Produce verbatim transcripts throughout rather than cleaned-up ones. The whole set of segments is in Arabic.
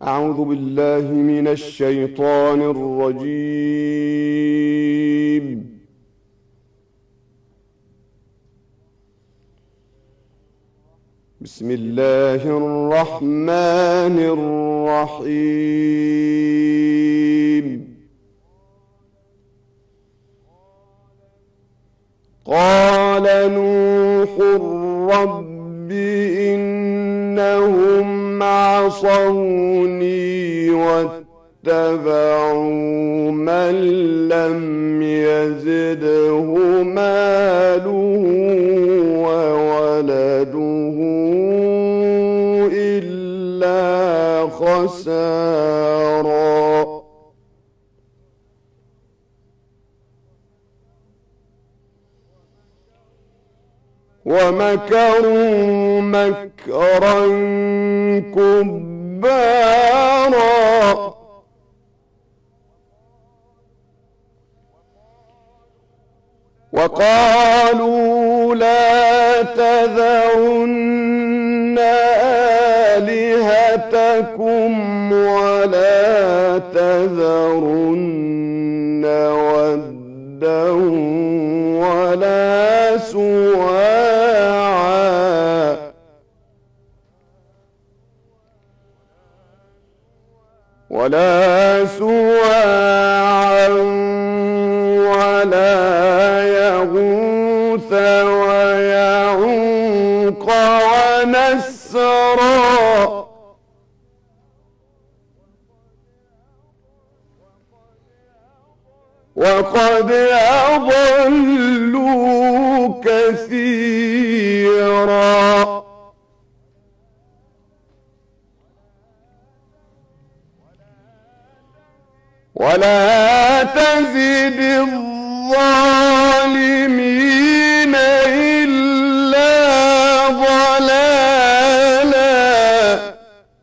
أعوذ بالله من الشيطان الرجيم. بسم الله الرحمن الرحيم. قال نوح رب إنهم عصوني واتبعوا من لم يزده ماله وولده إلا خسارا. ومكروا مكرا كبارا. وقالوا لا تذرن آلهتكم ولا تذرن ودا ولا سواعا ولا سواعا ولا يغوث ويعوق ونسرا. وقد أضلوا كثيرا. ولا تزد الظالمين إلا ضلالا.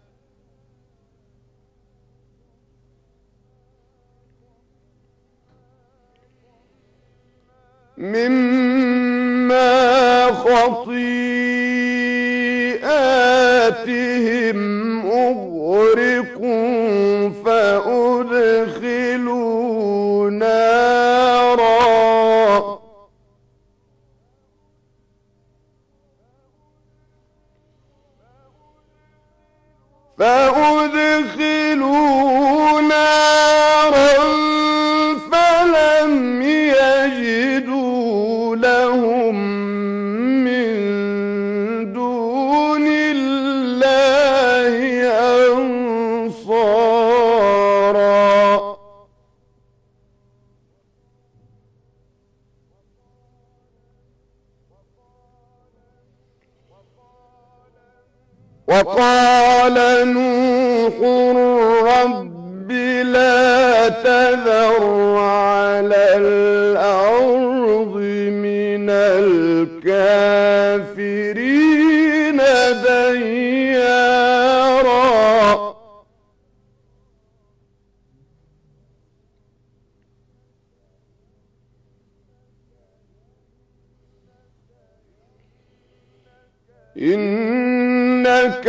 مما خطيئاتهم أغرقوا فأدخلوا نارا فأدخلوا نارا فلم يجدوا لهم من دون الله أنصارا. وقال نوح رب لا تذر على الأرض من الكافرين ديارا. إنك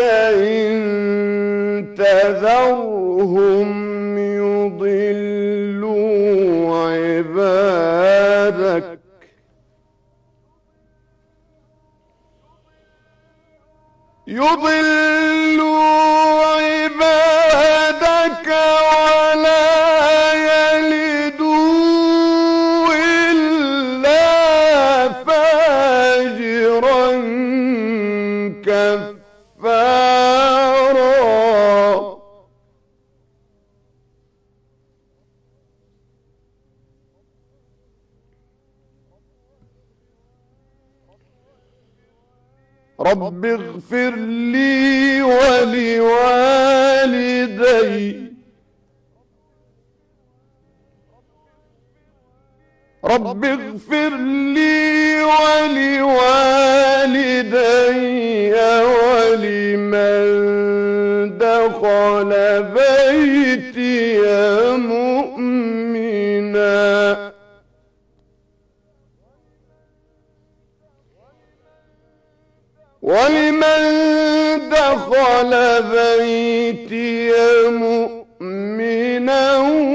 إن تذرهم يضلوا عبادك يضلوا عبادك ولا يلدوا إلا فاجرا كفارا. رب اغفر لي ولوالدي رب اغفر لي ولوالدي ولمن دخل بيتي مؤمنا ولمن دخل دخل بيتي مؤمنا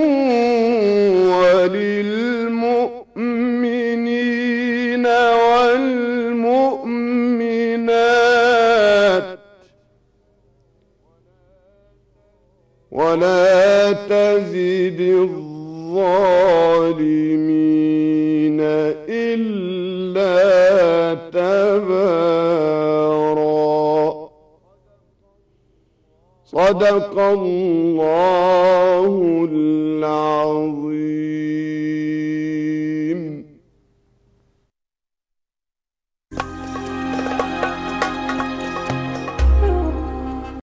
وللمؤمنين والمؤمنات ولا تزد الظالمين إلا تبارا. صدق الله العظيم.